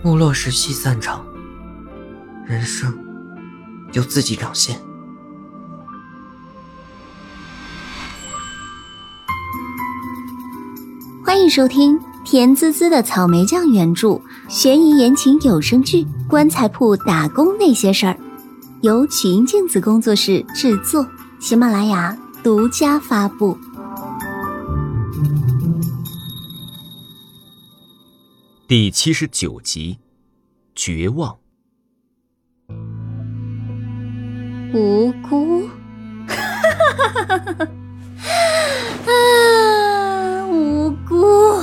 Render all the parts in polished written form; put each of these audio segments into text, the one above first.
木落时戏散场，人生由自己表现。 欢迎收听甜滋滋的草莓酱原著悬疑言情有声剧《棺材铺打工那些事儿》，由曲音镜子工作室制作，喜马拉雅独家发布。 第79集，绝望。 无辜无辜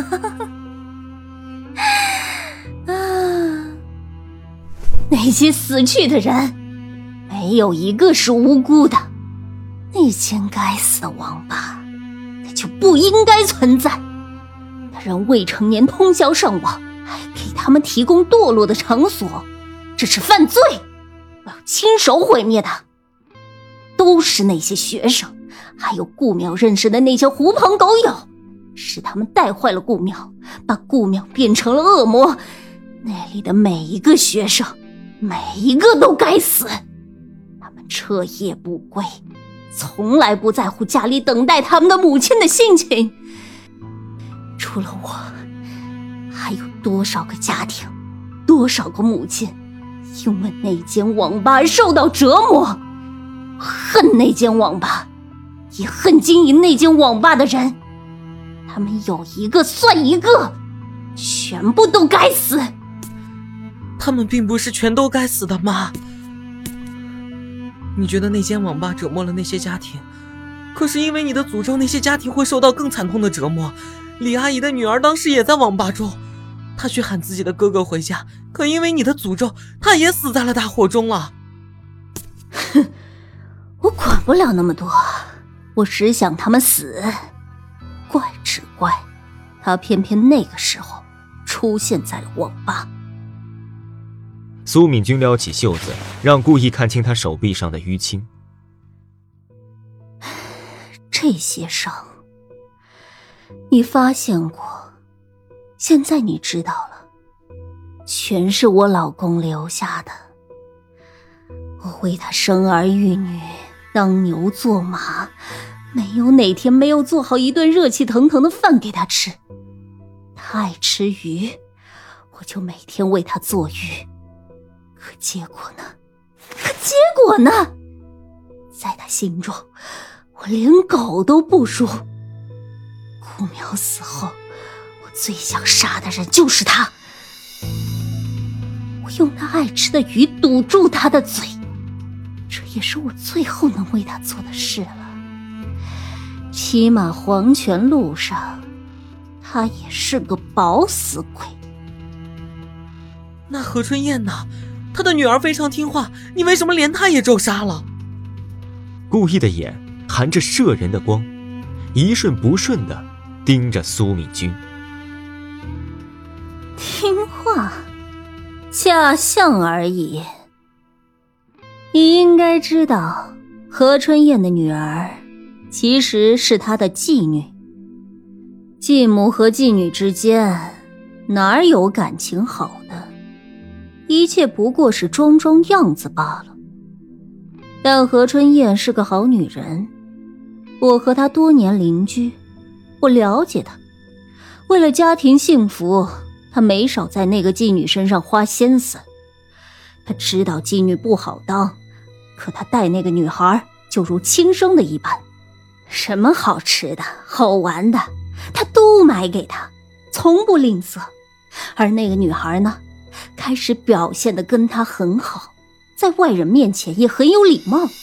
那些死去的人没有一个是无辜的，那间该死的网吧那就不应该存在，他让未成年通宵上网，还给他们提供堕落的场所，这是犯罪，我要亲手毁灭他。都是那些学生还有顾淼认识的那些狐朋狗友，是他们带坏了顾淼，把顾淼变成了恶魔。那里的每一个学生，每一个都该死。他们彻夜不归，从来不在乎家里等待他们的母亲的心情。除了我，还有多少个家庭，多少个母亲因为那间网吧而受到折磨。恨那间网吧，也恨经营那间网吧的人，他们有一个算一个，全部都该死。 他们并不是全都该死的吗？你觉得那间网吧折磨了那些家庭，可是因为你的诅咒，那些家庭会受到更惨痛的折磨。李阿姨的女儿当时也在网吧中，她去喊自己的哥哥回家，可因为你的诅咒，她也死在了大火中了。 哼，我管不了那么多，我只想他们死。怪只怪他偏偏那个时候出现在了网吧。 苏敏君撩起袖子，让顾意看清他手臂上的淤青。 这些伤你发现过，现在你知道了，全是我老公留下的。我为他生儿育女，当牛做马，没有哪天没有做好一顿热气腾腾的饭给他吃。他爱吃鱼，我就每天为他做鱼。可结果呢？在他心中，我连狗都不如。顾淼死后，我最想杀的人就是他。我用他爱吃的鱼堵住他的嘴，这也是我最后能为他做的事了。起码黄泉路上，他也是个饱死鬼。 那何春燕呢？她的女儿非常听话，你为什么连她也咒杀了？ 顾意的眼含着摄人的光，一瞬不瞬地盯着苏敏君。 听话，假象而已。你应该知道，何春燕的女儿其实是她的妓女。继母和妓女之间哪有感情好的？一切不过是装装样子罢了。但何春燕是个好女人，我和她多年邻居，我了解她。为了家庭幸福，她没少在那个妓女身上花心思。她知道妓女不好当，可她待那个女孩就如亲生的一般，什么好吃的好玩的她都买给她，从不吝啬。而那个女孩呢，开始表现得跟她很好，在外人面前也很有礼貌。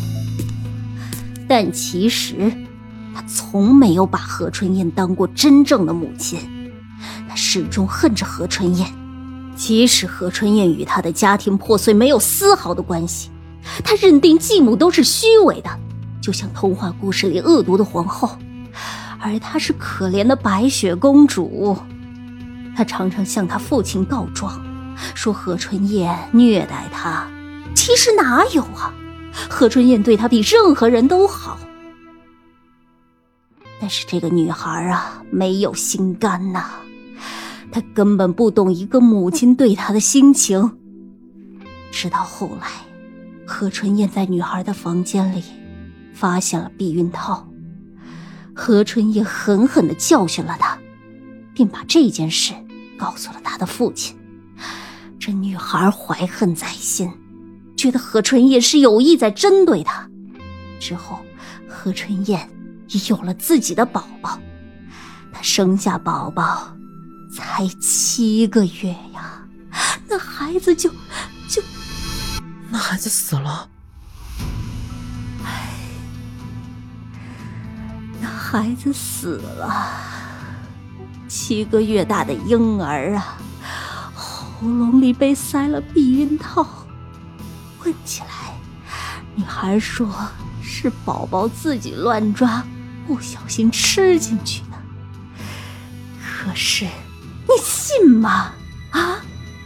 但其实她从没有把何春燕当过真正的母亲，她始终恨着何春燕。即使何春燕与她的家庭破碎没有丝毫的关系，她认定继母都是虚伪的，就像童话故事里恶毒的皇后，而她是可怜的白雪公主。她常常向她父亲告状，说何春燕虐待她，其实哪有啊，何春燕对她比任何人都好。但是这个女孩啊，没有心肝呐， 他根本不懂一个母亲对他的心情。直到后来，何春燕在女孩的房间里发现了避孕套，何春燕狠狠地教训了他，并把这件事告诉了他的父亲。这女孩怀恨在心，觉得何春燕是有意在针对她。之后，何春燕也有了自己的宝宝，她生下宝宝才7个月呀，那孩子就那孩子死了。 那孩子死了，7个月大的婴儿啊，喉咙里被塞了避孕套。问起来，女孩说是宝宝自己乱抓，不小心吃进去的。可是，你信吗？啊？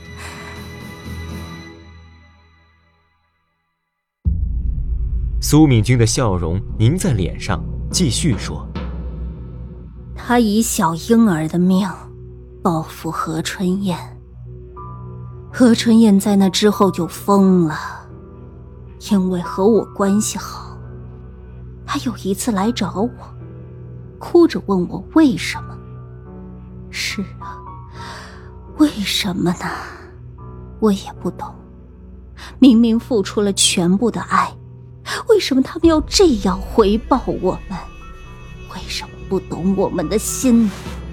苏敏君的笑容凝在脸上，继续说： 他以小婴儿的命报复何春燕。何春燕在那之后就疯了，因为和我关系好，他有一次来找我，哭着问我为什么。是啊，为什么呢？我也不懂。明明付出了全部的爱，为什么他们要这样回报我们？为什么不懂我们的心？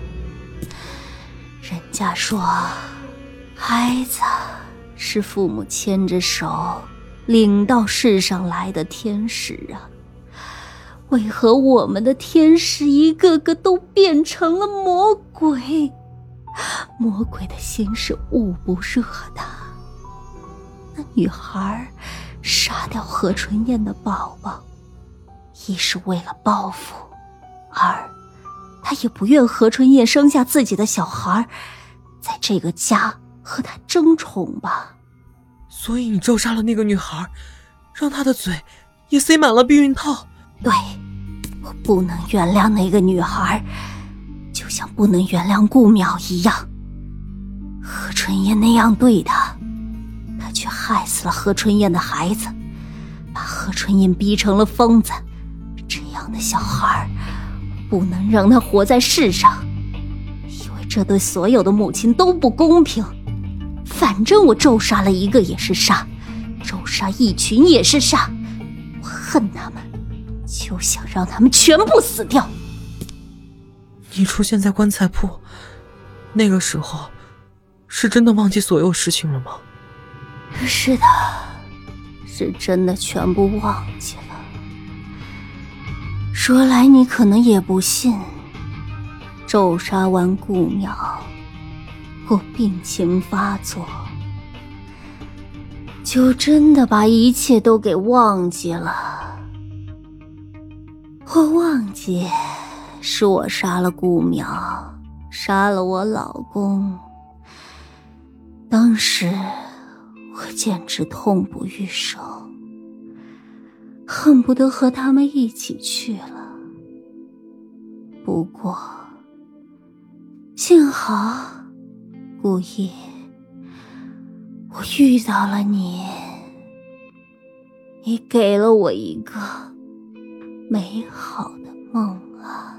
人家说，孩子是父母牵着手领到世上来的天使啊，为何我们的天使一个个都变成了魔鬼？魔鬼的心是捂不热的。那女孩杀掉何春燕的宝宝，一是为了报复，二她也不愿何春燕生下自己的小孩，在这个家和她争宠吧。 所以你咒杀了那个女孩，让她的嘴也塞满了避孕套。 对，我不能原谅那个女孩，就像不能原谅顾淼一样。何春燕那样对她，她却害死了何春燕的孩子，把何春燕逼成了疯子。这样的小孩不能让她活在世上，因为这对所有的母亲都不公平。反正我咒杀了一个也是杀，咒杀一群也是杀。我恨他们，就想让他们全部死掉。 你出现在棺材铺，那个时候是真的忘记所有事情了吗？ 是的，是真的全部忘记了。说来你可能也不信，咒杀完顾淼，我病情发作，就真的把一切都给忘记了。我忘记是我杀了顾淼，杀了我老公。当时我简直痛不欲生，恨不得和他们一起去了。不过幸好顾意我遇到了你，你给了我一个美好的梦啊，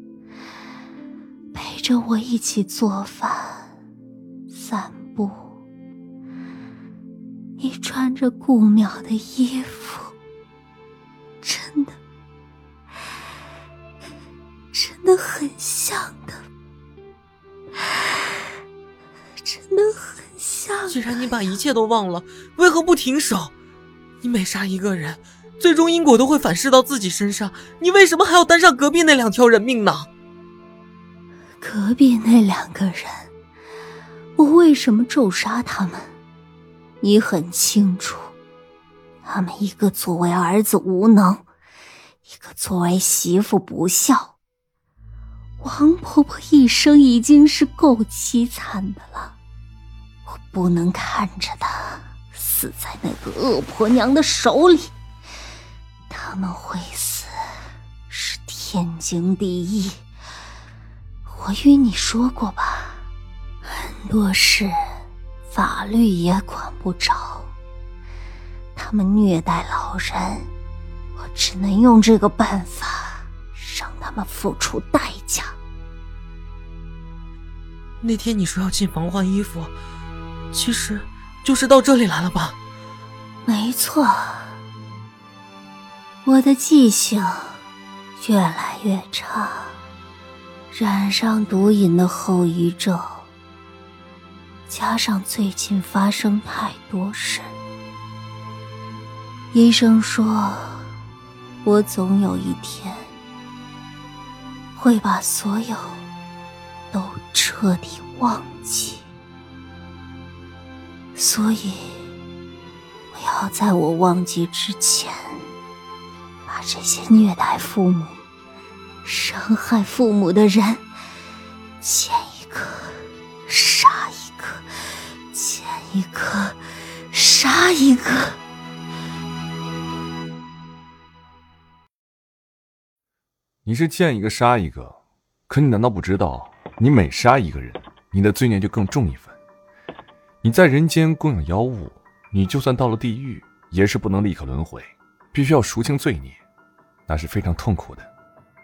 陪着我一起做饭散步，你穿着顾淼的衣服，真的很像的，真的很像。 既然你把一切都忘了，为何不停手？你每杀一个人，最终因果都会反噬到自己身上，你为什么还要担上隔壁那2条人命呢？ 隔壁那2个人，我为什么咒杀他们？你很清楚，他们一个作为儿子无能，一个作为媳妇不孝。王婆婆一生已经是够凄惨的了，我不能看着她死在那个恶婆娘的手里。他们会死是天经地义，我与你说过吧。 多事法律也管不着，他们虐待老人，我只能用这个办法让他们付出代价。 那天你说要进房换衣服，其实就是到这里来了吧？ 没错，我的记性越来越差，染上毒瘾的后遗症，加上最近发生太多事，医生说我总有一天会把所有都彻底忘记，所以我要在我忘记之前，把这些虐待父母、伤害父母的人见一个杀一个，见一个杀一个。 你是见一个杀一个，可你难道不知道，你每杀一个人，你的罪孽就更重一分。你在人间供养妖物，你就算到了地狱，也是不能立刻轮回，必须要赎清罪孽，那是非常痛苦的。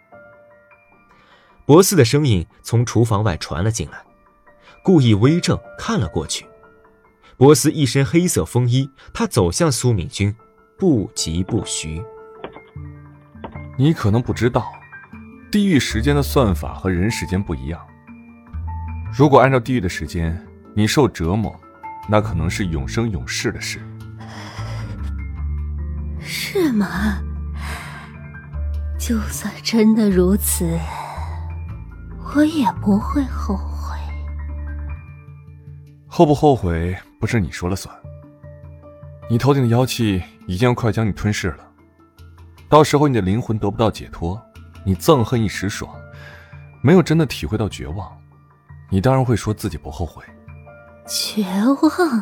博斯的声音从厨房外传了进来，故意微怔看了过去。博斯一身黑色风衣，他走向苏敏君，不疾不徐。 你可能不知道，地狱时间的算法和人时间不一样。如果按照地狱的时间，你受折磨，那可能是永生永世的事。 是吗？就算真的如此，我也不会后悔。 后不后悔不是你说了算。你头顶的妖气已经要快将你吞噬了，到时候你的灵魂得不到解脱，你憎恨一时爽，没有真的体会到绝望，你当然会说自己不后悔。 绝望？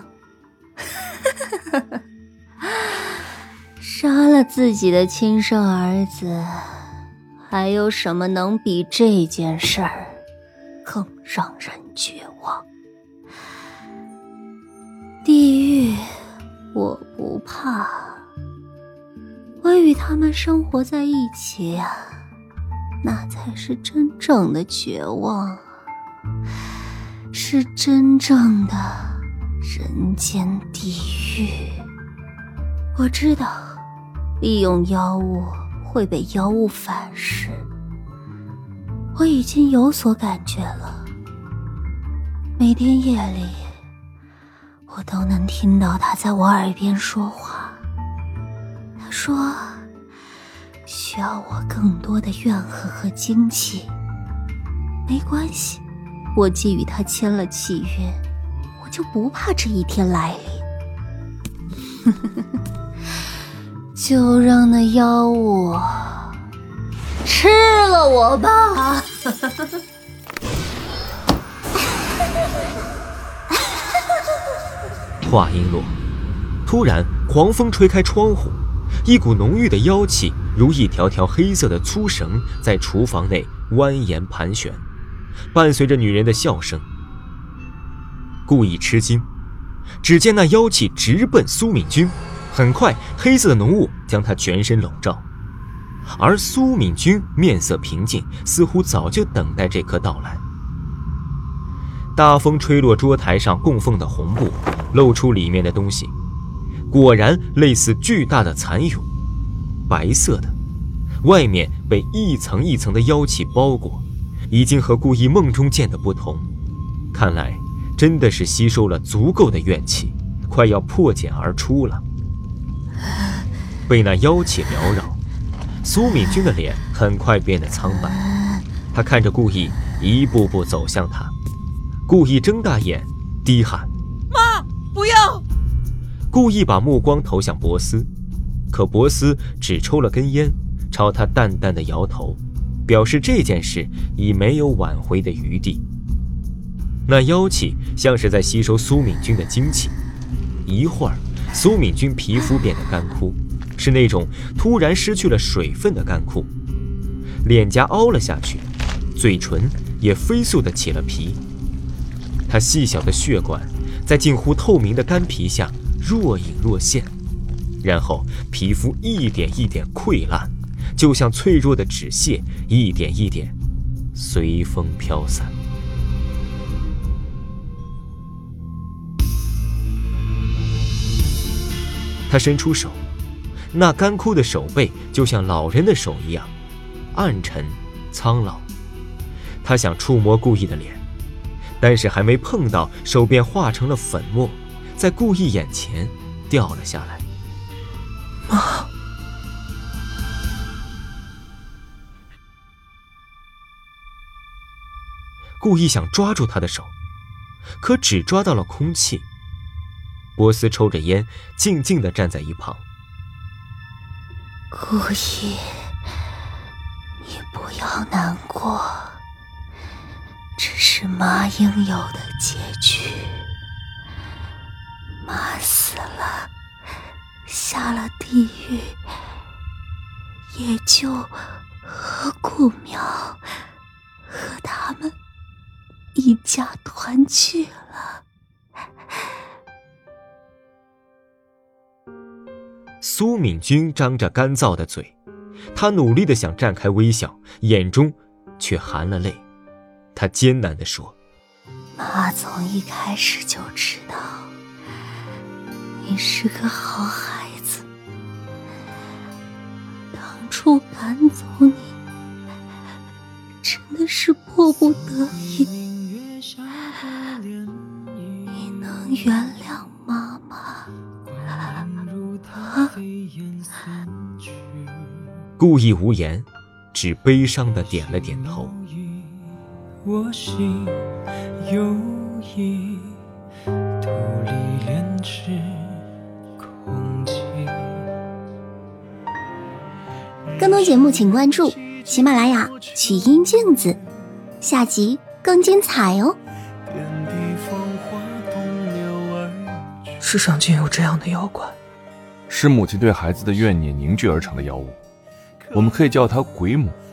杀了自己的亲生儿子，还有什么能比这件事儿更让人绝望？地狱我不怕，我与他们生活在一起啊，那才是真正的绝望，是真正的人间地狱。我知道利用妖物会被妖物反噬，我已经有所感觉了。每天夜里我都能听到他在我耳边说话，他说需要我更多的怨恨和精气。没关系，我既与他签了契约，我就不怕这一天来临。就让那妖物吃了我吧。 话音落，突然狂风吹开窗户，一股浓郁的妖气如一条条黑色的粗绳在厨房内蜿蜒盘旋，伴随着女人的笑声。故意吃惊，只见那妖气直奔苏敏君，很快黑色的浓雾将她全身笼罩，而苏敏君面色平静，似乎早就等待这刻到来。大风吹落桌台上供奉的红布，露出里面的东西，果然类似巨大的蚕蛹，白色的，外面被一层一层的妖气包裹，已经和故意梦中见的不同，看来真的是吸收了足够的怨气，快要破茧而出了。被那妖气缭绕，苏敏君的脸很快变得苍白，他看着故意一步步走向他，故意睁大眼低喊： 妈，不要！ 故意把目光投向博斯，可博斯只抽了根烟，朝他淡淡的摇头，表示这件事已没有挽回的余地。那妖气像是在吸收苏敏君的精气，一会儿苏敏君皮肤变得干枯，是那种突然失去了水分的干枯，脸颊凹了下去，嘴唇也飞速地起了皮。 他细小的血管在近乎透明的干皮下若隐若现，然后皮肤一点一点溃烂，就像脆弱的纸屑，一点一点随风飘散。他伸出手，那干枯的手背就像老人的手一样暗沉苍老。他想触摸顾意的脸，但是还没碰到，手便化成了粉末，在顾意眼前掉了下来。 妈， 顾意想抓住他的手，可只抓到了空气。波斯抽着烟，静静地站在一旁。 顾意，你不要难过，这是妈应有的结局。妈死了，下了地狱，也就和顾苗和他们一家团聚了。 苏敏君张着干燥的嘴，她努力地想绽开微笑，眼中却含了泪。她艰难地说： 妈从一开始就知道你是个好孩子，当初赶走你真的是迫不得已。你能原谅妈妈？ 顾意无言，只悲伤地点了点头。 我心有意，土里炼制空气。 更多节目请关注喜马拉雅曲音镜子，下集更精彩哦。 世上竟有这样的妖怪， 是母亲对孩子的怨念凝聚而成的妖物，我们可以叫它鬼母。